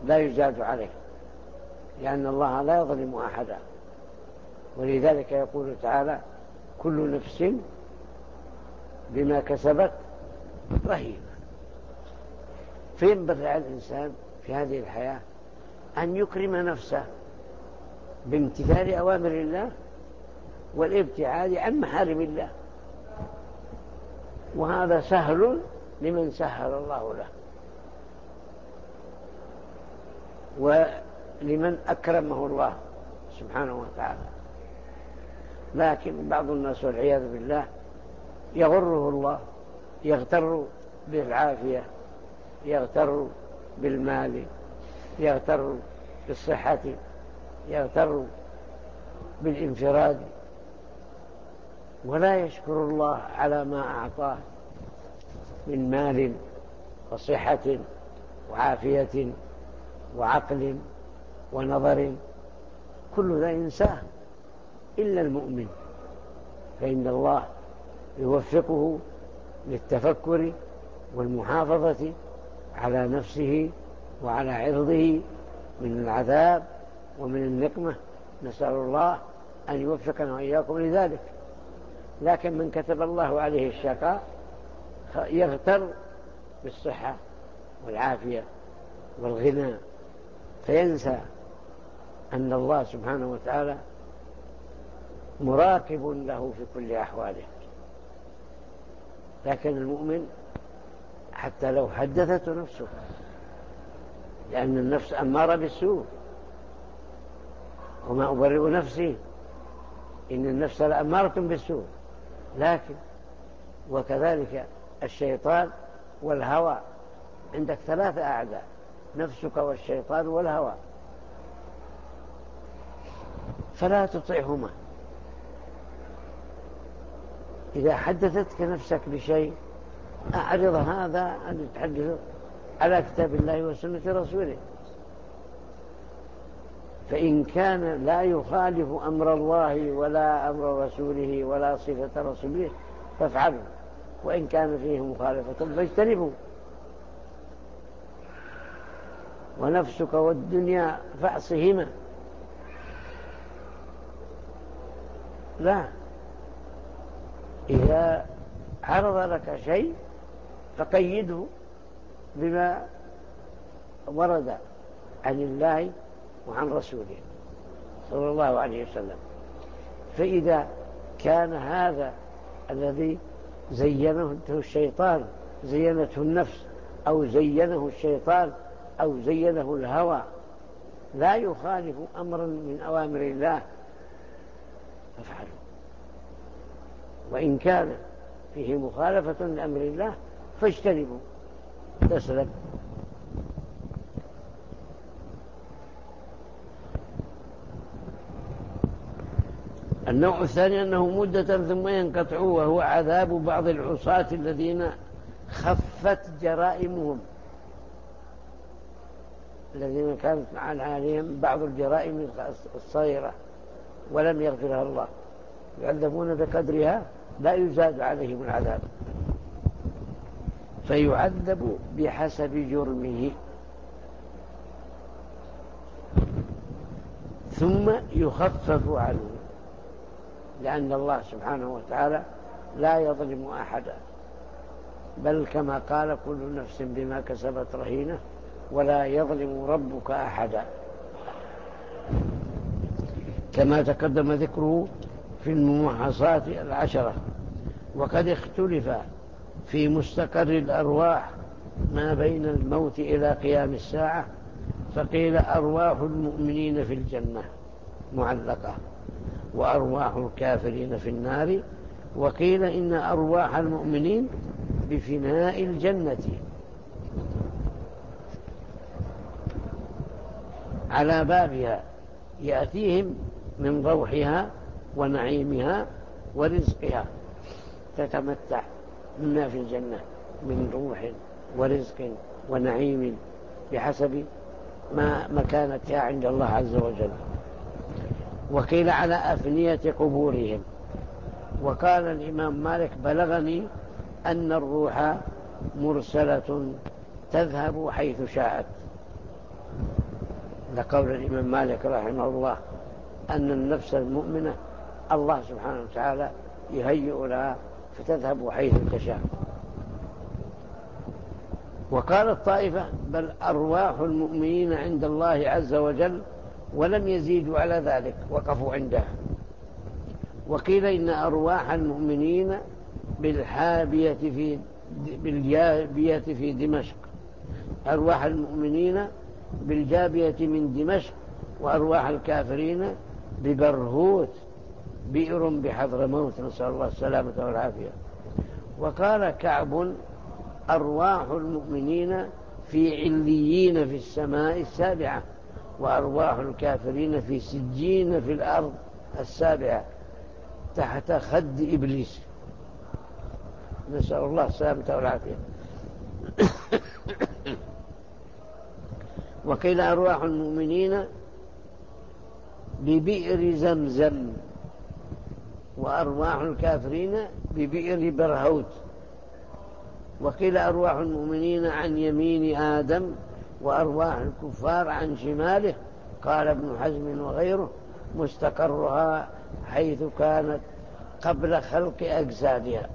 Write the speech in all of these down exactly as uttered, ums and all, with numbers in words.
لا يزاد عليه، لأن الله لا يظلم أحدا. ولذلك يقول تعالى: كل نفس بما كسبت رهينة. فينبغي على الإنسان في هذه الحياة أن يكرم نفسه بامتثال أوامر الله والابتعاد عن محارم الله، وهذا سهل لمن سهل الله له ولمن أكرمه الله سبحانه وتعالى. لكن بعض الناس والعياذ بالله يغره الله، يغتر بالعافية، يغتر بالمال، يغتر بالصحة، يغتر بالانفراد، ولا يشكر الله على ما أعطاه من مال وصحة وعافية وعقل ونظر. كل ذا ينساه إلا المؤمن، فإن الله يوفقه للتفكر والمحافظة على نفسه وعلى عرضه من العذاب ومن النقمة. نسأل الله أن يوفقنا وإياكم لذلك. لكن من كتب الله عليه الشقاء يغتر بالصحة والعافية والغنى، فينسى أن الله سبحانه وتعالى مراقب له في كل أحواله. لكن المؤمن حتى لو حدثته نفسه، لأن النفس أمارة بالسوء، وما أبرئ نفسي إن النفس لأمارة بالسوء، لكن وكذلك الشيطان والهوى. عندك ثلاثة أعداء: نفسك والشيطان والهوى، فلا تطيعهما. إذا حدثتك نفسك بشيء أعرض هذا أن تحدث على كتاب الله وسنة رسوله، فإن كان لا يخالف أمر الله ولا أمر رسوله ولا صفة رسوله فافعلوا، وإن كان فيه مخالفة فاجتنبوا. ونفسك والدنيا فاعصهما. لا، إذا عرض لك شيء فقيده بما ورد عن الله وعن رسوله صلى الله عليه وسلم. فإذا كان هذا الذي زينه الشيطان، زينته النفس أو زينه الشيطان أو زينه الهوى، لا يخالف أمرا من أوامر الله فافعلوا، وإن كان فيه مخالفة لأمر الله فاجتنبوا. تسلم. النوع الثاني أنه مدة ثم ينقطع، وهو عذاب بعض العصاة الذين خفت جرائمهم، الذين كانت عليهم بعض الجرائم الصغيرة ولم يغفرها الله، يعذبون بقدرها لا يزاد عليهم العذاب، فيعذب بحسب جرمه ثم يخفف عنه، لأن الله سبحانه وتعالى لا يظلم أحدا، بل كما قال: كل نفس بما كسبت رهينة ولا يظلم ربك أحدا، كما تقدم ذكره في الممحصات العشرة. وقد اختلف في مستقر الأرواح ما بين الموت إلى قيام الساعة، فقيل أرواح المؤمنين في الجنة معلقة، وأرواح الكافرين في النار، وقيل إن أرواح المؤمنين بفناء الجنة على بابها، يأتيهم من روحها ونعيمها ورزقها، تتمتع مما في الجنة من روح ورزق ونعيم بحسب ما مكانتها عند الله عز وجل. وقيل على أفنية قبورهم. وقال الإمام مالك: بلغني أن الروح مرسلة تذهب حيث شاءت. لقول الإمام مالك رحمه الله أن النفس المؤمنة الله سبحانه وتعالى يهيئ لها فتذهب حيث تشاء. وقال الطائفة بل أرواح المؤمنين عند الله عز وجل، ولم يزيدوا على ذلك، وقفوا عندها. وقيل إن أرواح المؤمنين بالحابية في بالجابية في دمشق، أرواح المؤمنين بالجابية من دمشق، وأرواح الكافرين ببرهوت بئر بحضرموت، نسأل الله السلامة والعافية. وقال كعب أرواح المؤمنين في عليين في السماء السابعة، وأرواح الكافرين في سجين في الأرض السابعة تحت خد إبليس، نسأل الله السلامة والعافية. وقيل أرواح المؤمنين ببئر زمزم، وأرواح الكافرين ببئر برهوت. وقيل أرواح المؤمنين عن يمين آدم، وأرواح الكفار عن شماله. قال ابن حزم وغيره مستقرها حيث كانت قبل خلق أجسادها.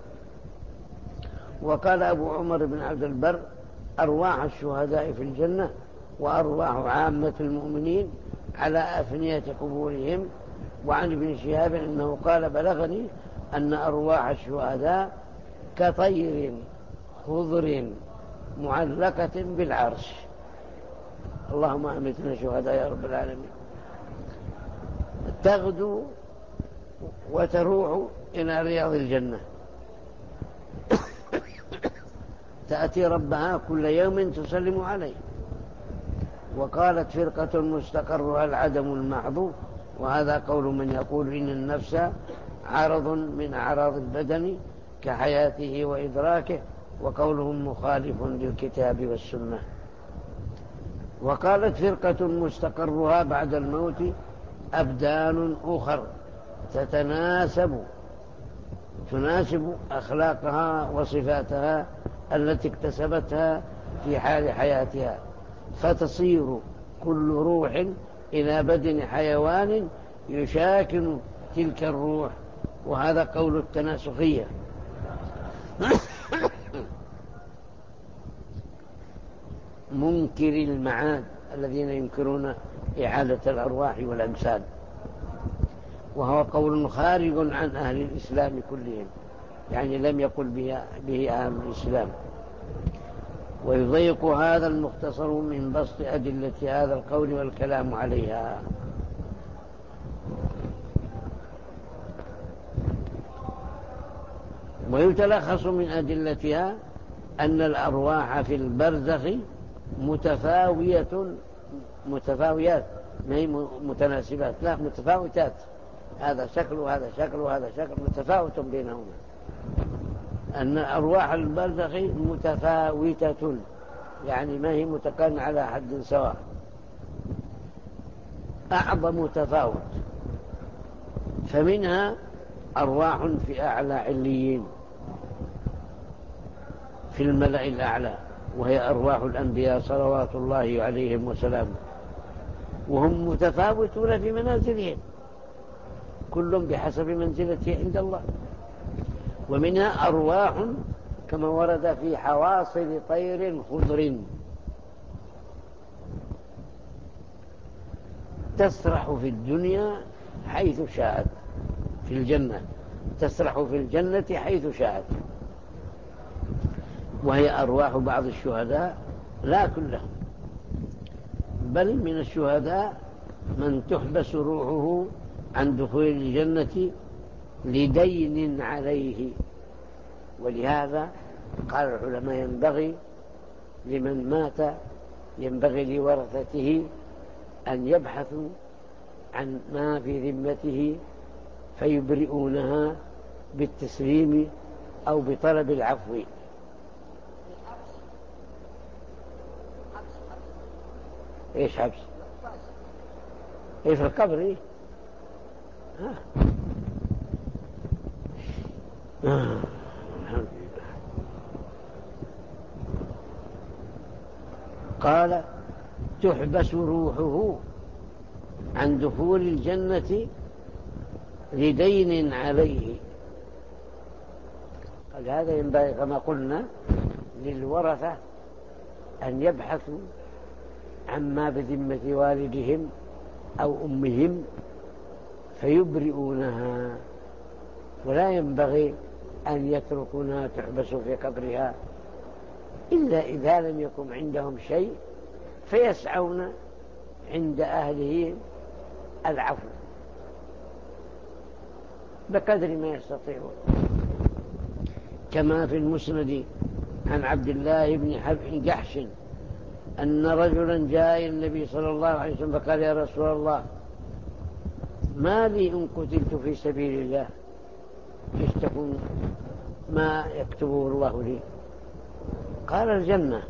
وقال أبو عمر بن عبد البر أرواح الشهداء في الجنة، وأرواح عامة المؤمنين على أفنية قبورهم. وعن ابن شهاب أنه قال بلغني أن أرواح الشهداء كطير خضر معلقة بالعرش. اللهم أمتنا شهداء يا رب العالمين. تغدو وتروح إلى رياض الجنة، تأتي ربها كل يوم تسلم عليه. وقالت فرقة مستقرها العدم المحض، وهذا قول من يقول إن النفس عرض من أعراض البدن كحياته وإدراكه، وقولهم مخالف للكتاب والسنة. وقالت فرقة مستقرها بعد الموت أبدان أخر تتناسب تناسب أخلاقها وصفاتها التي اكتسبتها في حال حياتها، فتصير كل روح إلى بدن حيوان يشاكل تلك الروح، وهذا قول التناسخية. منكر المعاد الذين ينكرون إعادة الأرواح والأجساد، وهو قول خارج عن أهل الإسلام كلهم، يعني لم يقل به, به أهل الإسلام. ويضيق هذا المختصر من بسط أدلة هذا القول والكلام عليها. ويتلخص من أدلتها أن الأرواح في البرزخ متفاوية متفاويات، ما هي متناسبات، لا متفاوتات، هذا شكل وهذا شكل وهذا شكل، متفاوت بينهما. أن أرواح البرزخ متفاوتة، يعني ما هي متقارنة على حد سواء، أعظم تفاوت. فمنها أرواح في أعلى عليين في الملأ الأعلى، وهي أرواح الأنبياء صلوات الله عليهم وسلامه، وهم متفاوتون في منازلهم، كل بحسب منزلته عند الله. ومنها أرواح كما ورد في حواصل طير خضر تسرح في الدنيا حيث شاءت، في الجنة تسرح في الجنة حيث شاءت. وهي أرواح بعض الشهداء لا كلهم، بل من الشهداء من تحبس روحه عن دخول الجنة لدين عليه. ولهذا قال العلماء ينبغي لمن مات، ينبغي لورثته أن يبحثوا عن ما في ذمته فيبرئونها بالتسليم أو بطلب العفو. إيش حبس؟ إيه في القبر؟ إيه؟ آه. آه. الحمد لله. قال تحبس روحه عن دخول الجنة لدين عليه. هذا ينبغي كما قلنا للورثة أن يبحثوا عما بذمة والدهم أو أمهم فيبرئونها، ولا ينبغي أن يتركونها تحبس في قبرها إلا إذا لم يكن عندهم شيء فيسعون عند أهله العفو بقدر ما يستطيعون، كما في المسند عن عبد الله بن جحش أن رجلا جاء إلى النبي صلى الله عليه وسلم فقال: يا رسول الله، ما لي إن قتلت في سبيل الله؟ إيش تكون ما يكتبه الله لي؟ قال: الجنة.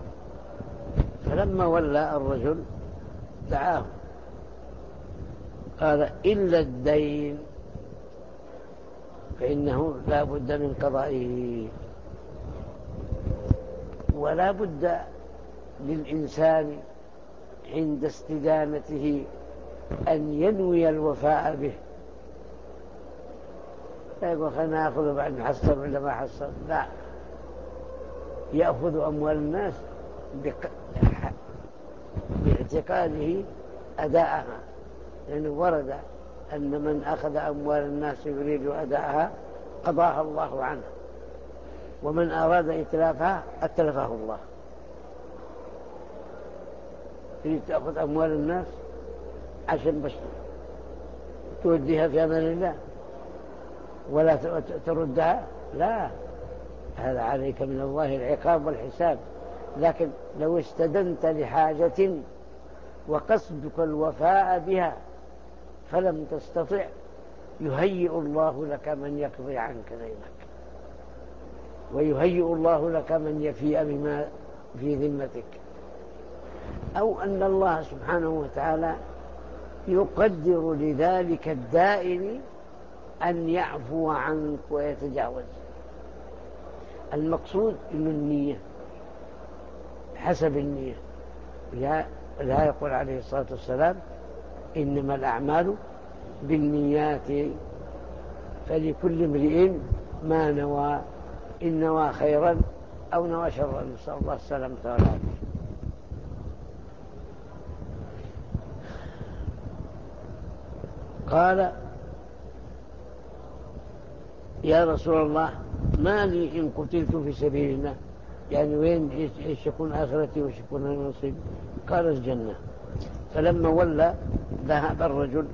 فلما ولى الرجل دعاه قال: إلا الدين فإنه لا بد من قضائه. ولا بد للإنسان عند استدانته أن ينوي الوفاء به. لا يقول خلنا نأخذ بعد محصل ولا ما حصل، لا، يأخذ أموال الناس باعتقاده أداءها، لأنه ورد أن من أخذ أموال الناس يريد أداءها قضاها الله عنه، ومن أراد إتلافها أتلفه الله. تريد تأخذ أموال الناس عشان بس توديها في أمان الله ولا تردها، لا، هذا عليك من الله العقاب والحساب. لكن لو استدنت لحاجة وقصدك الوفاء بها فلم تستطع، يهيئ الله لك من يقضي عنك دينك، ويهيئ الله لك من يفيء بما في ذمتك، أو أن الله سبحانه وتعالى يقدر لذلك الدائن أن يعفو عنك ويتجاوز. المقصود إن النية حسب النية. لا يقول عليه الصلاة والسلام: إنما الأعمال بالنيات فلكل امرئ ما نوى، إن نوى خيرا أو نوى شرا، نسأل الله السلامة والعافية. قال: يا رسول الله، ما لي إن قتلت في سبيل الله؟ يعني وين إيش يكون آخرتي وإيش يكون النصيب؟ قال: الجنة. فلما ولى ذهب الرجل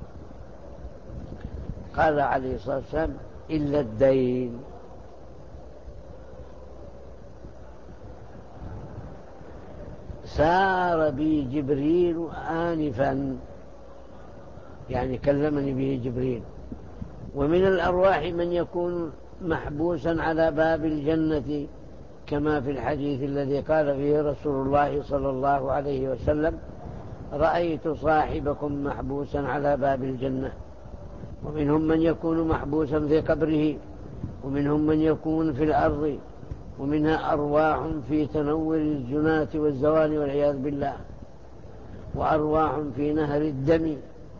قال عليه الصلاة والسلام: إلا الدين. سار بي جبريل آنفا، يعني كلمني به جبريل. ومن الأرواح من يكون محبوسا على باب الجنة، كما في الحديث الذي قال فيه رسول الله صلى الله عليه وسلم: رأيت صاحبكم محبوسا على باب الجنة. ومنهم من يكون محبوسا في قبره، ومنهم من يكون في الأرض، ومنها أرواح في تنور الزنات والزوال والعياذ بالله، وأرواح في نهر الدم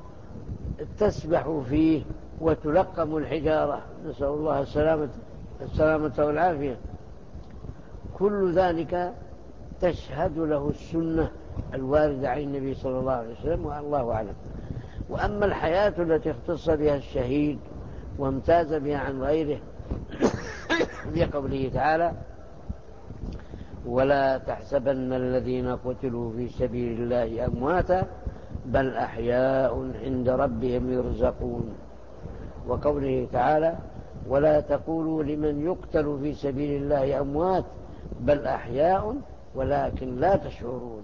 تسبح فيه وتلقم الحجارة، نسأل الله السلامة السلامة والعافية. كل ذلك تشهد له السنة الواردة عن النبي صلى الله عليه وسلم، والله أعلم. وأما الحياة التي اختص بها الشهيد وامتاز بها عن غيره بقوله تعالى: ولا تحسبن الذين قتلوا في سبيل الله أمواتا بل أحياء عند ربهم يرزقون. وقوله تعالى: ولا تقولوا لمن يقتل في سبيل الله أموات بل أحياء ولكن لا تشعرون.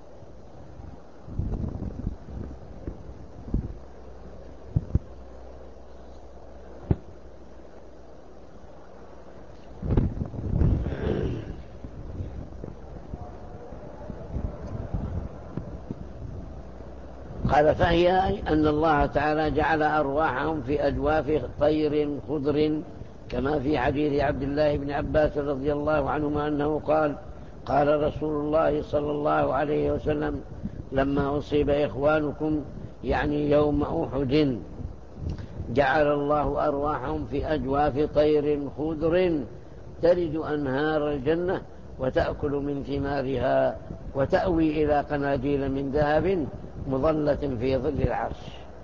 قال: فهي أن الله تعالى جعل أرواحهم في أجواف طير خضر، كما في حديث عبد الله بن عباس رضي الله عنهما أنه قال: قال رسول الله صلى الله عليه وسلم لما أصيب إخوانكم يعني يوم أحد جعل الله أرواحهم في أجواف طير خضر ترد أنهار الجنة وتأكل من ثمارها وتأوي إلى قناديل من ذهب مظلة في ظل العرش.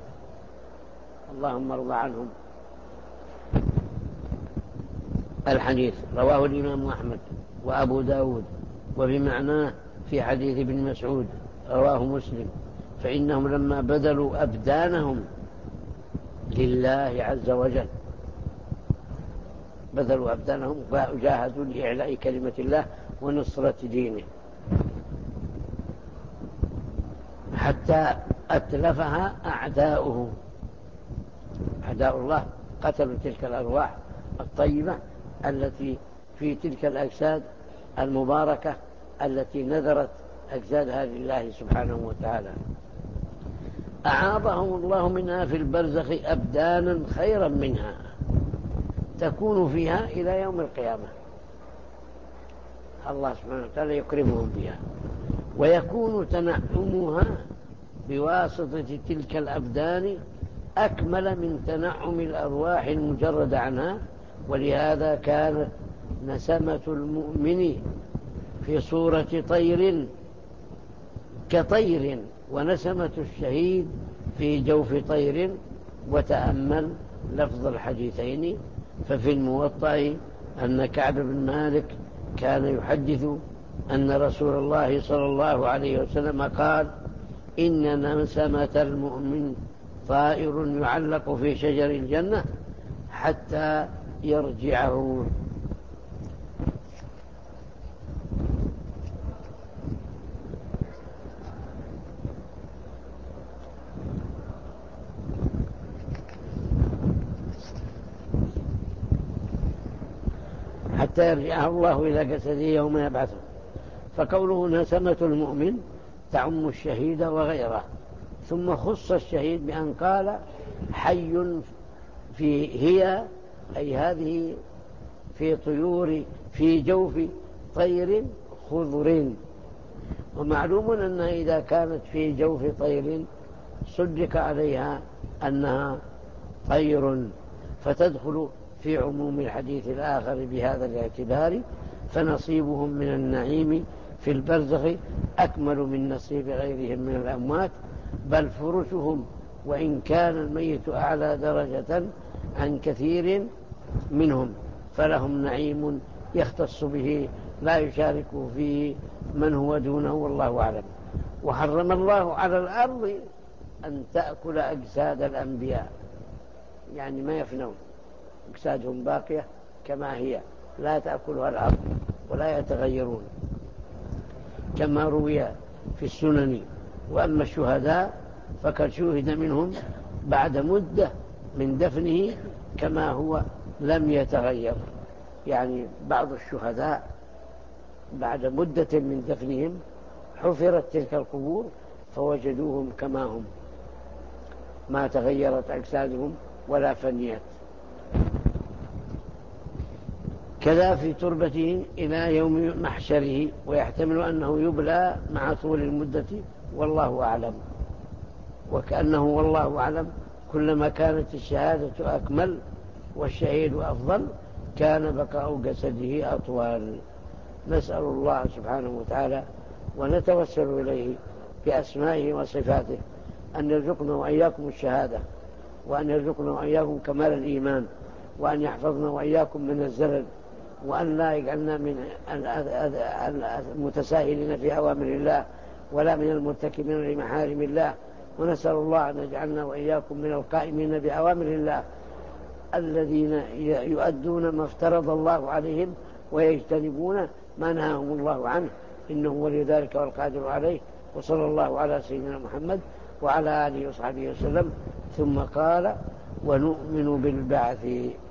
اللهم ارض عنهم. الحديث رواه الإمام أحمد وأبو داود وبمعناه في حديث ابن مسعود رواه مسلم، فإنهم لما بذلوا أبدانهم لله عز وجل بذلوا أبدانهم وجاهدوا لإعلاء كلمة الله ونصرة دينه حتى أتلفها أعداؤه. أعداء الله قتلوا تلك الأرواح الطيبة التي في تلك الأجساد المباركة التي نذرت أجسادها لله سبحانه وتعالى. أعاضهم الله منها في البرزخ أبدانا خيرا منها تكون فيها إلى يوم القيامة. الله سبحانه وتعالى يكرمهم بها، ويكون تنعمها بواسطة تلك الأبدان أكمل من تنعم الأرواح المجردة عنها. ولهذا كانت نسمة المؤمن في صورة طير كطير، ونسمة الشهيد في جوف طير. وتأمل لفظ الحديثين، ففي الموطأ أن كعب بن مالك كان يحدث أن رسول الله صلى الله عليه وسلم قال: إن نسمة المؤمن طائر يعلق في شجر الجنة حتى يرجعه. حتى يرجعه الله إلى جسده يوم يبعثه. فقوله نسمة المؤمن تعم الشهيد وغيره، ثم خص الشهيد بأن قال حي في هي، أي هذه في طيور في جوف طير خضر. ومعلوم أنها إذا كانت في جوف طير صدق عليها أنها طير، فتدخل في عموم الحديث الآخر بهذا الاعتبار. فنصيبهم من النعيم في البرزخ أكمل من نصيب غيرهم من الأموات، بل فرشهم وإن كان الميت أعلى درجة عن كثير منهم فلهم نعيم يختص به لا يشارك فيه من هو دونه، والله أعلم. وحرم الله على الأرض أن تأكل أجساد الأنبياء، يعني ما يفنون، أجسادهم باقية كما هي لا تأكلها الأرض ولا يتغيرون كما روي في السنن. وأما الشهداء فقد شوهد منهم بعد مدة من دفنه كما هو لم يتغير، يعني بعض الشهداء بعد مدة من دفنهم حفرت تلك القبور فوجدوهم كما هم، ما تغيرت أجسادهم ولا فنيت. كذا في تربته إلى يوم محشره، ويحتمل أنه يبلى مع طول المدة، والله أعلم. وكأنه والله أعلم كلما كانت الشهادة أكمل والشهيد أفضل كان بقاء جسده أطول. نسأل الله سبحانه وتعالى ونتوسل إليه بأسمائه وصفاته أن يرزقنا وإياكم الشهادة، وأن يرزقنا وإياكم كمال الإيمان، وأن يحفظنا وإياكم من الزلل، وأن لا يجعلنا من المتساهلين في أوامر الله ولا من المرتكبين لمحارم الله. ونسأل الله أن يجعلنا وإياكم من القائمين بأوامر الله الذين يؤدون ما افترض الله عليهم ويجتنبون ما نهاهم الله عنه، إنه ولي ذلك والقادر عليه. وصلى الله على سيدنا محمد وعلى آله وصحبه وسلم. ثم قال: ونؤمن بالبعث.